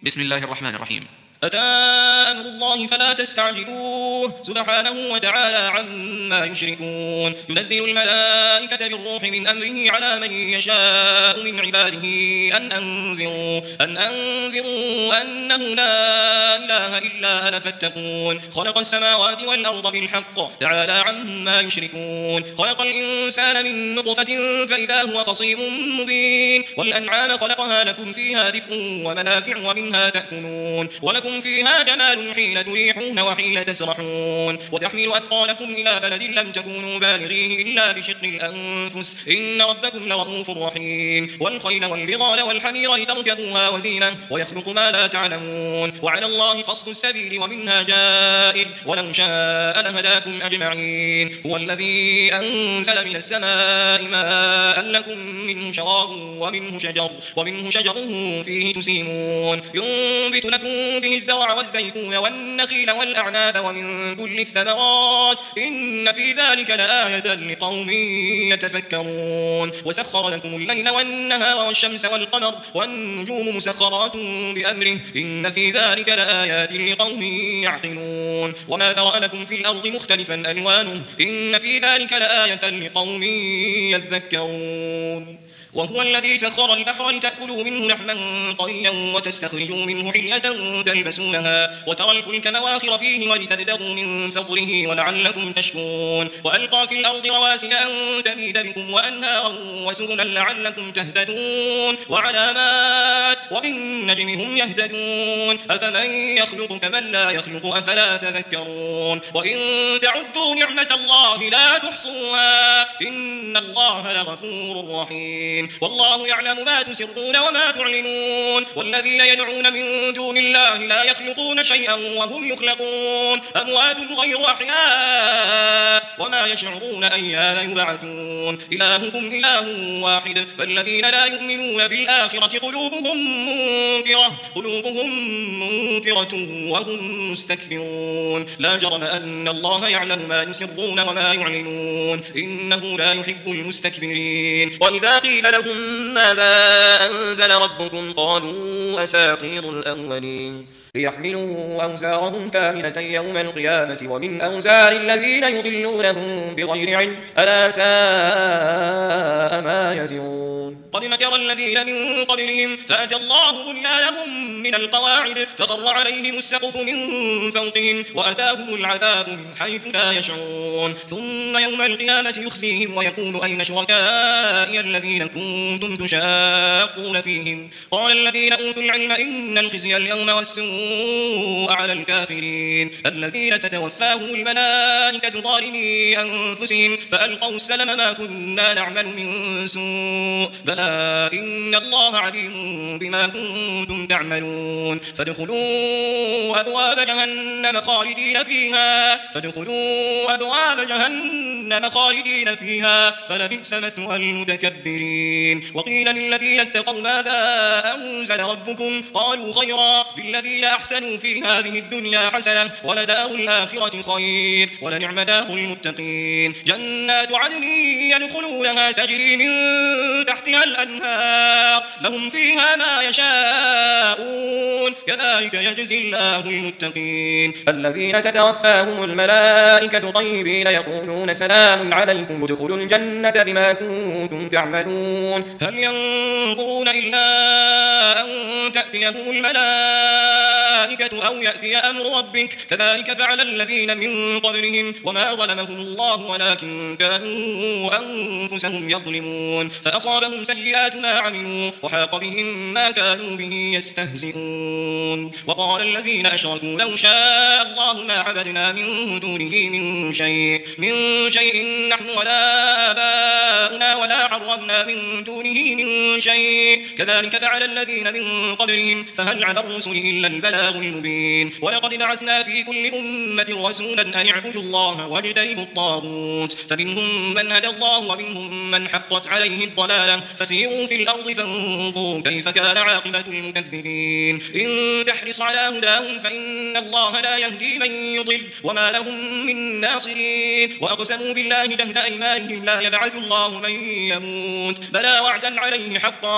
بسم الله الرحمن الرحيم. أتى أمر الله فلا تستعجلوه سبحانه وتعالى عما يشركون. ينزل الملائكة بالروح من أمره على من يشاء من عباده أن أنذروا أنه لا إله إلا أنا فاتقون. خلق السماوات والأرض بالحق تعالى عما يشركون. خلق الإنسان من نطفة فإذا هو خصيم مبين. والأنعام خلقها لكم فيها دفء ومنافع ومنها تأكلون ولكم فيها جمال حين تريحون وحين تسرحون وتحمل أثقالكم إلى بلد لم تكونوا بالغيه إلا بشق الأنفس إن ربكم لرؤوف رحيم. والخيل والبغال والحمير لتركبوها وزينة ويخلق ما لا تعلمون وعلى الله قصد السبيل ومنها جائر ولو شاء لهداكم أجمعين. هو الذي أنزل من السماء ماء لكم منه شراب ومنه شجر فيه تسيمون ينبت لكم به الزرع والزيتون والنخيل والأعناب ومن كل الثمرات إن في ذلك لآية لقوم يتفكرون. وسخر لكم الليل والنهار والشمس والقمر والنجوم مسخرات بأمره إن في ذلك لآيات لقوم يعقلون. وما ذرأ لكم في الأرض مختلفا ألوانه إن في ذلك لآية لقوم يذكرون. وهو الذي سخر البحر لتأكلوا منه لحما طريا وتستخرجوا منه حلية تلبسونها وترى الفلك مواخر فيه ولتبتغوا من فضله ولعلكم تشكرون. وألقى في الأرض رواسي أن تميد بكم وأنهارا وسبلا لعلكم تهتدون وعلامات وبالنجم هم يهتدون. أفمن يخلق كمن لا يخلق أفلا تذكرون. وإن تعدوا نعمة الله لا تحصوها إن الله لغفور رحيم. والله يعلم ما تسرون وما تعلنون. والذين يدعون من دون الله لا يخلقون شيئا وهم يخلقون أموات غير أحياء وما يشعرون أيان يبعثون. إلهكم إله واحد فالذين لا يؤمنون بالآخرة قلوبهم منكرة وهم مستكبرون. لا جرم أن الله يعلم ما يسرون وما يعلنون إنه لا يحب المستكبرين. وإذا قيل لهم ماذا أنزل ربكم قالوا أساطير الأولين ليحملوا أوزارهم كاملة يوم القيامة ومن أوزار الذين يضلونهم بغير علم ألا ساء ما يزرون. قد مكر الذين من قبلهم فأتى الله بنيانهم من القواعد فخر عليهم السقف من فوقهم وأتاهم العذاب من حيث لا يشعرون. ثم يوم القيامة يخزيهم ويقول أين شركائي الذين كنتم تشاقون فيهم قال الذين أوتوا العلم إن الخزي اليوم والسوء على الكافرين الذين تتوفاهم الملائكة ظالمي أنفسهم فألقوا السلم ما كنا نعمل من سوء بلى إن الله عليم بما كنتم تعملون. فادخلوا أبواب جهنم خالدين فيها فلبئس مثوى المتكبرين. وقيل للذين اتقوا ماذا أنزل ربكم قالوا خيرا للذين أحسنوا في هذه الدنيا حسنة ولدار الآخرة خير ولنعم دار المتقين. جنات عدن يدخلونها تجري من تحتها الأنهار لهم فيها ما يشاءون كذلك يجزي الله المتقين. الذين تتوفاهم الملائكة طيبين يقولون سلام عليكم ادخلوا الجنة بما كنتم تعملون. هل ينظرون إلا أن تأتيهم الملائكة أو يأتي أمر ربك كذلك فعل الذين من قبلهم وما ظلمهم الله ولكن كانوا أنفسهم يظلمون. فأصابهم سيئات ما عملوا وحاق بهم ما كانوا به يستهزئون. وقال الذين أشركوا لو شاء الله ما عبدنا من دونه من شيء نحن ولا آباؤنا ولا حرمنا من دونه من شيء كذلك فعل الذين من قبلهم فهل على الرسل إلا البلاغ المبين. ولقد بعثنا في كل أمة رسولا أن اعبدوا الله واجتنبوا الطاغوت فمنهم من هدى الله ومنهم من حقت عليه الضلالة فسيروا في الأرض فانظروا كيف كان عاقبة المكذبين. إن تحرص على هداهم فإن الله لا يهدي من يضل وما لهم من ناصرين. وأقسموا بالله جهد أيمانهم لا يبعث الله من يموت بلى وعدا عليه حقا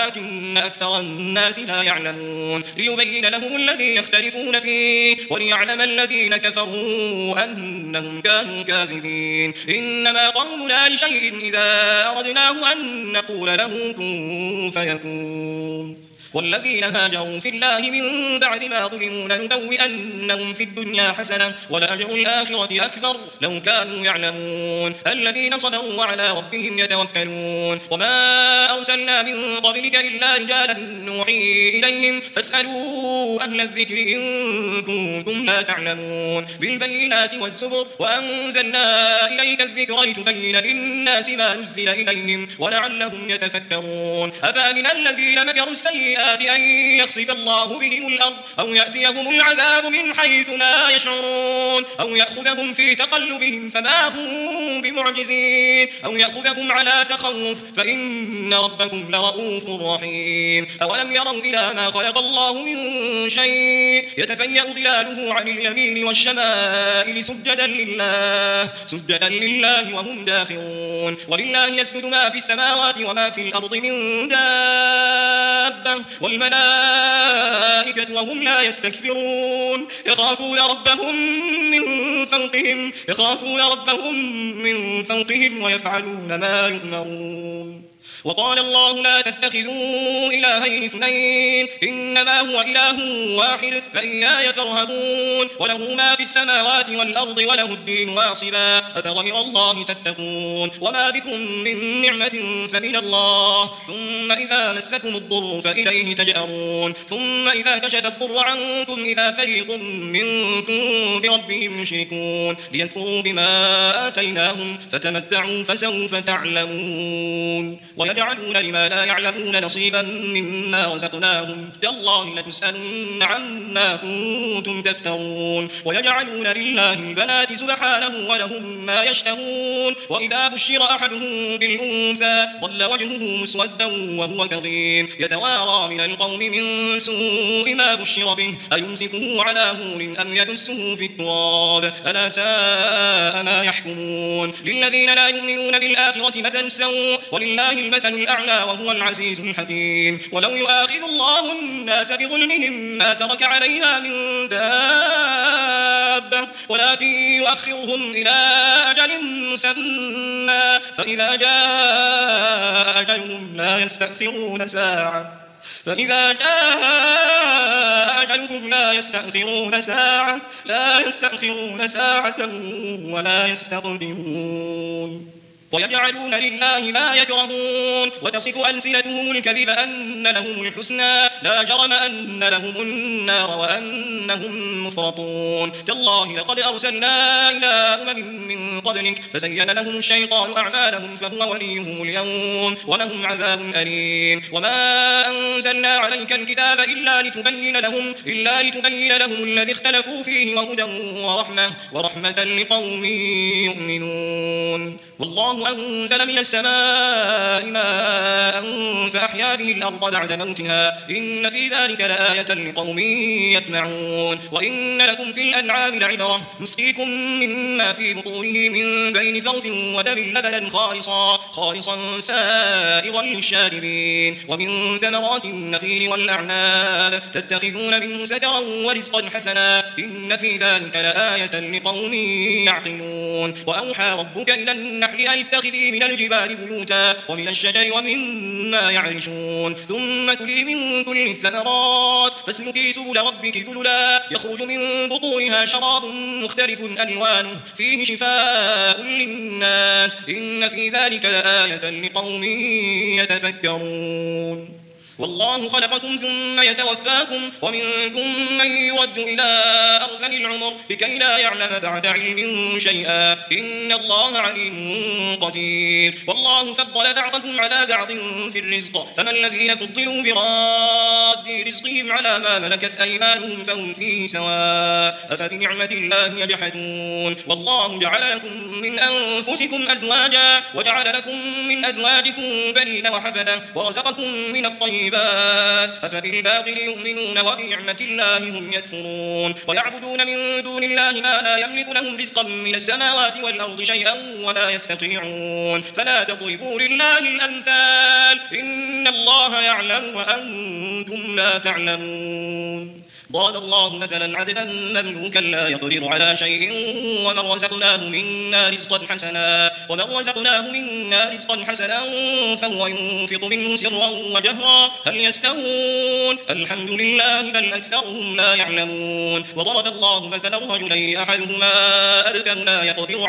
ولكن أكثر الناس لا يعلمون ليبين لهم الذي يختلفون فيه وليعلم الذين كفروا أنهم كانوا كاذبين إنما قولنا لشيء إذا أردناه أن نقول له كن فيكون والذين هاجروا في الله من بعد ما ظلموا لنبوئنهم في الدنيا حسنة ولأجر الآخرة أكبر لو كانوا يعلمون الذين صبروا وعلى ربهم يتوكلون وما أرسلنا من قبلك إلا رجالا نوحي إليهم فاسألوا أهل الذكر إن كنتم لا تعلمون بالبينات والزبر وأنزلنا إليك الذكر لتبين للناس ما نزل إليهم ولعلهم يتفكرون أفأمن الذين مكروا السيئات أن يخسف الله بهم الأرض أو يأتيهم العذاب من حيث لا يشعرون أو يأخذهم في تقلبهم فما هم بمعجزين أو يأخذهم على تخوف فإن ربكم لرؤوف رحيم أولم يروا إلى ما خلق الله من شيء يتفيأ ظلاله عن اليمين والشمائل سجدا لله وهم داخرون ولله يسجد ما في السماوات وما في الأرض من دابة والملائكة وهم لا يستكبرون يخافون ربهم من فوقهم ويفعلون ما يؤمرون وقال الله لا تتخذوا إلهين اثنين إنما هو إله واحد فإياي فارهبون وله ما في السماوات والأرض وله الدين واصبا أفغير الله تتقون وما بكم من نعمة فمن الله ثم إذا مسكم الضر فإليه تجأرون ثم إذا كشف الضر عنكم إذا فريق منكم بربهم يشركون ليكفروا بما آتيناهم فتمتعوا فسوف تعلمون ويجعلون لما لا يعلمون نصيبا مما رزقناهم تالله لتسألن عما كنتم تفترون ويجعلون لله البنات سبحانه ولهم ما يشتهون وإذا بشر أحدهم بالأنثى ظل وجهه مسودا وهو كظيم يتوارى من القوم من سوء ما بشر به أيمسكه على هون أم يدسه في التراب ألا ساء ما يحكمون للذين لا يؤمنون بالآخرة مثل السوء ولله المثل الأعلى وهو العزيز الحكيم ولو يؤاخذ الله الناس بظلمهم ما ترك عليها من دابة ولكن يؤخرهم إلى أجل مسمى فإذا جاء أجلهم لا يستأخرون ساعة لا يستأخرون ساعة ولا يستقدمون ويجعلون لله ما يكرهون وتصف ألسنتهم الكذب أن لهم الحسنى لا جرم أن لهم النار وأنهم مفرطون تالله لقد أرسلنا إلى أمم من قبلك فزين لهم الشيطان أعمالهم فهو وليهم اليوم ولهم عذاب أليم وما أنزلنا عليك الكتاب إلا لتبين لهم الذي اختلفوا فيه وهدى ورحمة لقوم يؤمنون والله أنزل من السماء ماء فأحيا به الأرض بعد موتها إن في ذلك لآية لقوم يسمعون وإن لكم في الأنعام لعبرة نسقيكم مما في بطونه من بين فرث ودم لبنا خالصا سائغا للشاربين ومن ثمرات النخيل والأعناب تتخذون منه سكرا ورزقا حسنا إن في ذلك لآية لقوم يعقلون وأوحى ربك إلى النحل أن اتخذي من الجبال بيوتا ومن الشجر ومما يعرشون ثم كلي من كل الثمرات فاسلكي سبل ربك ذللا يخرج من بطونها شراب مختلف ألوانه فيه شفاء للناس إن في ذلك لآية لقوم يتفكرون والله خلقكم ثم يتوفاكم ومنكم من يرد إلى أرذل العمر لكي لا يعلم بعد علم شيئا إن الله عليم قدير والله فضل بعضكم على بعض في الرزق فما الذين فضلوا براد رزقهم على ما ملكت أيمانهم فهم فيه سواء أفبنعمة الله يجحدون والله جعل لكم من أنفسكم أزواجا وجعل لكم من أزواجكم بنين وحفدا ورزقكم من الطيبات أفبالباطل يؤمنون وبنعمة الله هم يكفرون ويعبدون من دون الله ما لا يملك لهم رزقا من السماوات والأرض شيئا ولا يستطيعون فلا تضربوا لله الأمثال إن الله يعلم وأنتم لا تعلمون. ضرب الله مثلا عبدا مملوكا لا يقدر على شيء ومن رزقناه منا رزقا حسنا فهو ينفق منه سرا وجهرا هل يستوون الحمد لله بل أكثرهم لا يعلمون. وضرب الله مثلا رجلين أحدهما أبكم لا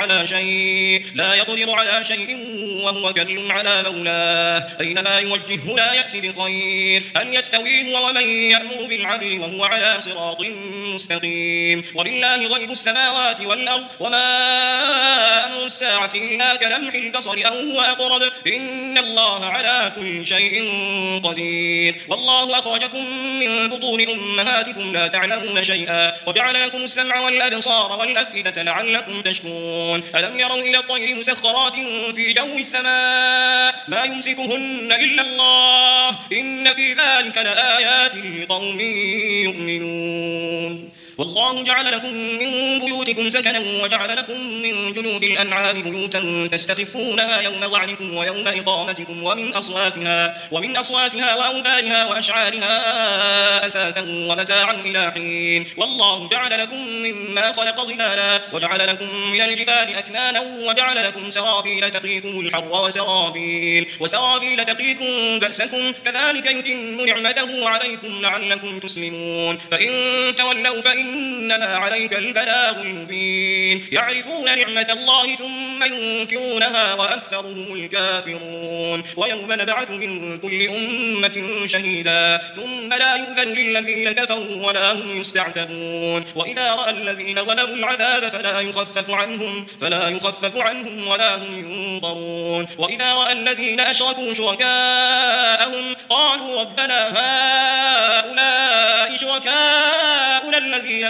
يقدر على شيء وهو كل على مولاه أينما يوجهه لا يأتي بخير هل يستوي هو ومن يأمر بالعدل وهو على صراط مستقيم. ولله غيب السماوات والأرض وما أمر الساعة إلا كلمح البصر أو هو أقرب إن الله على كل شيء قدير. والله أخرجكم من بطون أمهاتكم لا تعلمون شيئا وجعل لكم السمع والأبصار والأفئدة لعلكم تشكرون. ألم يروا إلى الطير مسخرات في جو السماء ما يمسكهن إلا الله إن في ذلك لآيات لقوم يؤمنون. والله جعل لكم من بيوتكم سكنا وجعل لكم من جلود الأنعام بيوتا تستخفونها يوم ظعنكم ويوم إقامتكم ومن أصوافها وأوبارها وأشعارها أثاثا ومتاعا إلى حين. والله جعل لكم مما خلق ظلالا وجعل لكم من الجبال أكنانا وجعل لكم سرابيل تقيكم الحر وسرابيل تقيكم بأسكم كذلك يتم نعمته عليكم لعلكم تسلمون. فإن تولوا فإنما عليك البلاغ المبين. يعرفون نعمة الله ثم ينكرونها وأكثرهم الكافرون. ويوم نبعث من كل أمة شهيدا ثم لا يؤذن للذين كفروا ولا هم يستعتبون. وإذا رأى الذين ظلموا العذاب فلا يخفف عنهم ولا هم ينظرون. وإذا رأى الذين أشركوا شركاءهم قالوا ربنا هؤلاء شركاؤنا الذين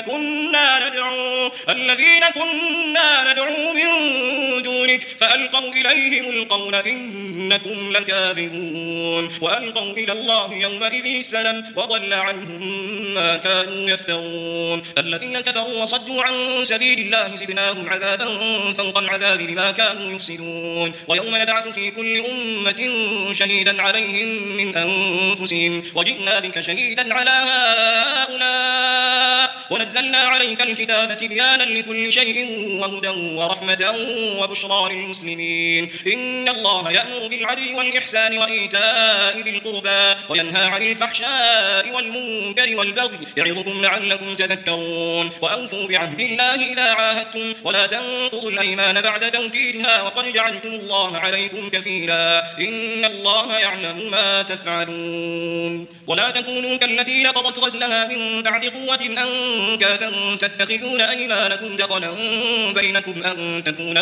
كنا ندعو من دونك فألقوا إليهم القول إنكم لكاذبون. وألقوا إلى الله يومئذ السلام وضل عنهم ما كانوا يفترون. الذين كفروا وصدوا عن سبيل الله زدناهم عذابا فوق العذاب بما كانوا يفسدون. ويوم نبعث في كل أمة شهيدا عليهم من أنفسهم وجئنا بك شهيدا على هؤلاء ونزلنا عليك الكتاب تبيانا لكل شيء وهدى ورحمة وبشرى للمسلمين. إن الله يأمر بالعدل والإحسان وإيتاء ذي القربى وينهى عن الفحشاء والمنكر والبغي يعظكم لعلكم تذكرون. وأوفوا بعهد الله إذا عاهدتم ولا تنقضوا الأيمان بعد توكيدها وقد جعلتم الله عليكم كفيلا إن الله يعلم ما تفعلون. ولا تكونوا كالتي نقضت غزلها من بعد قوة أنكاثا تتخذون أيمانكم دخلا بينكم أن تكون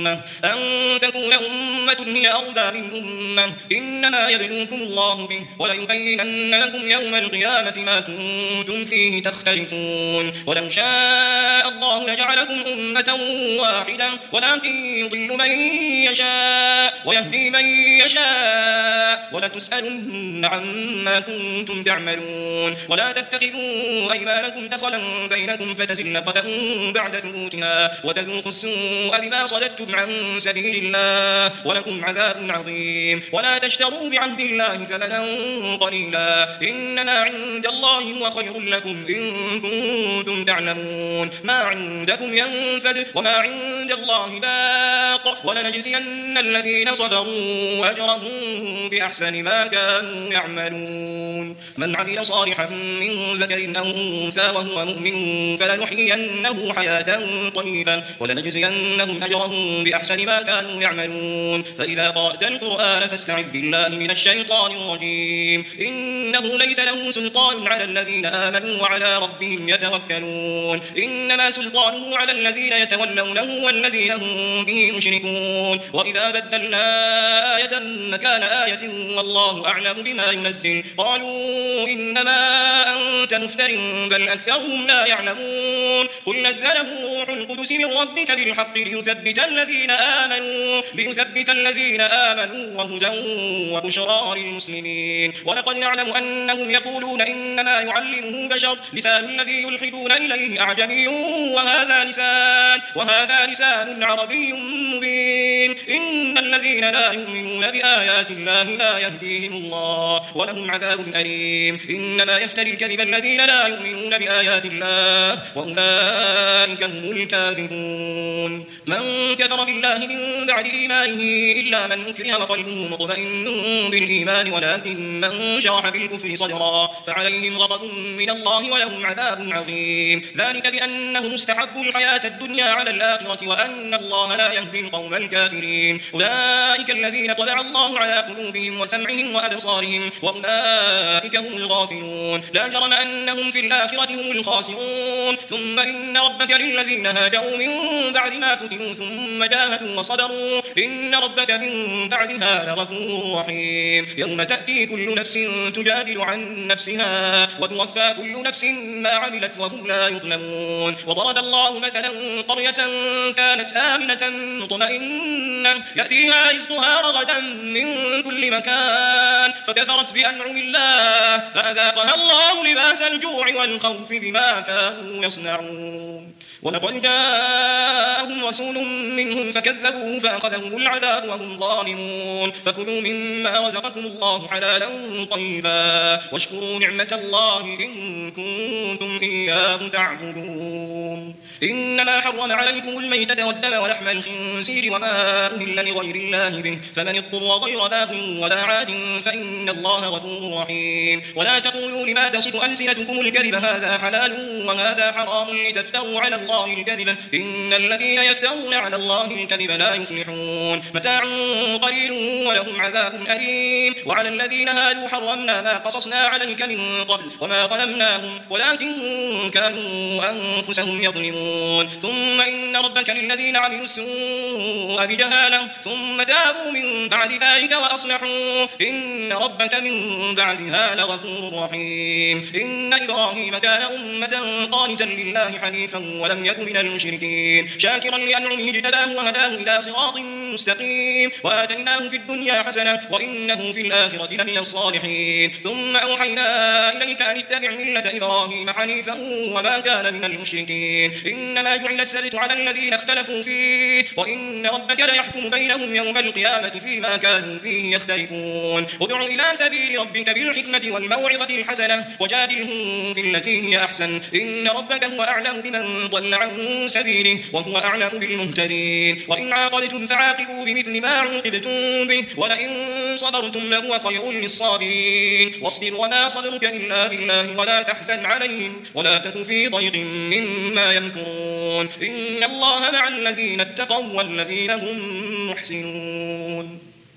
أمة هي أربى من أمة إنما يبلوكم الله به وليبينن لكم يوم القيامة ما كنتم فيه تختلفون. ولو شاء الله لجعلكم أمة واحدة ولكن يضل من يشاء ويهدي من يشاء ولتسألن عما كنتم تعملون. ولا تتخذوا أيمانكم دخلا بينكم فتزل قدم بعد ثبوتها وتذوقوا السوء بما صددتم عن سبيل الله ولكم عذاب عظيم. ولا تشتروا بعهد الله ثمنا قليلا إنما عند الله هو خير لكم إن كنتم تعلمون. ما عندكم ينفد وما عند الله باق ولنجزين الذين صبروا أجرهم بأحسن ما كانوا يعملون. من عمل صالحا من ذكر أو أنثى وهو مؤمن فلنحيينه حياة طيبة ولنجزينهم أجرهم بأحسن ما كانوا يعملون. فإذا قرأت القرآن فاستعذ بالله من الشيطان الرجيم إنه ليس له سلطان على الذين آمنوا وعلى ربهم يتوكلون. إنما سلطانه على الذين يتولونه والذين هم به مشركون. وإذا بدلنا آية مكان آية والله أعلم بما ينزل قالوا إنما أنت مفتر بل أكثرهم وهم لا يعلمون قل نزله روح القدس من ربك بالحق ليثبت الذين آمنوا وهدى وبشرى للمسلمين ولقد نعلم أنهم يقولون إنما يعلمه بشر لسان الذي يلحدون إليه أعجمي وهذا لسان عربي مبين إن الذين لا يؤمنون بآيات الله لا يهديهم الله ولهم عذاب أليم إنما يفتري الكذب الذين لا يؤمنون بآيات الله وأولئك هم الكاذبون من كفر بالله من بعد إيمانه إلا من أكره وقلبه مطمئن بالإيمان ولكن من شرح بالكفر صدرا فعليهم غضب من الله ولهم عذاب عظيم ذلك بأنهم استحبوا الحياة الدنيا على الآخرة وأن الله لا يهدي القوم الكافرين أولئك الذين طبع الله على قلوبهم وسمعهم وأبصارهم وأولئك هم الغافلون لا جرم أنهم في الآخرة هم الخاسرون ثم إن ربك للذين هاجروا من بعد ما فتنوا ثم جاهدوا وصبروا إن ربك من بعدها لغفور رحيم يوم تأتي كل نفس تجادل عن نفسها وتوفى كل نفس ما عملت وهم لا يظلمون وضرب الله مثلا قرية كانت آمنة مطمئنة يأتيها رزقها رغدا من كل مكان فكفرت بأنعم الله فأذاقها الله لباس الجوع والخوف بما كانوا يصنعون ولقد جاءهم رسول منهم فكذبوه فأخذهم العذاب وهم ظالمون فكلوا مما رزقكم الله حلالا طيبا واشكروا نعمة الله إن كنتم إياه تعبدون إنما حرم عليكم الميتة والدم ولحم الخنزير وما أهل لغير الله به فمن اضطر غير باغ ولا عاد فإن الله غفور رحيم ولا تقولوا لما تصف ألسنتكم الكذب هذا حلال وهذا حرام لتفتروا على الله الكذب إن الذين يفترون على الله الكذب لا يفلحون متاع قليل ولهم عذاب أليم وعلى الذين هادوا حرمنا ما قصصنا عليك من قبل وما ظلمناهم ولكن كانوا أنفسهم يظلمون ثم إن ربك للذين عملوا السوء بجهالة ثم تابوا من بعد ذلك وأصلحوا إن ربك من بعدها لغفور رحيم إن إبراهيم كان أمة قانتا لله حنيفا ولم يكن من المشركين شاكرا لأنعمه اجتباه وهداه إلى صراط مستقيم وآتيناه في الدنيا حسنة وإنه في الآخرة لمن الصالحين ثم أوحينا إليك أن اتبع ملة إبراهيم حنيفا وما كان من المشركين إنما جعل السبت على الذين اختلفوا فيه وإن ربك ليحكم بينهم يوم القيامة فيما كانوا فيه يختلفون ادع إلى سبيل ربك بالحكمة والموعظة الحسنة وجادلهم بالتي هي أحسن إن ربك هو أعلم بمن ضل عن سبيله وهو أعلم بالمهتدين وإن عاقبتم فعاقبوا بمثل ما عوقبتم به ولئن صبرتم لهو خير للصابرين واصبر وما صبرك إلا بالله ولا تحزن عليهم ولا تك في ضيق مما يمكرون إن الله مع الذين اتقوا والذين هم محسنون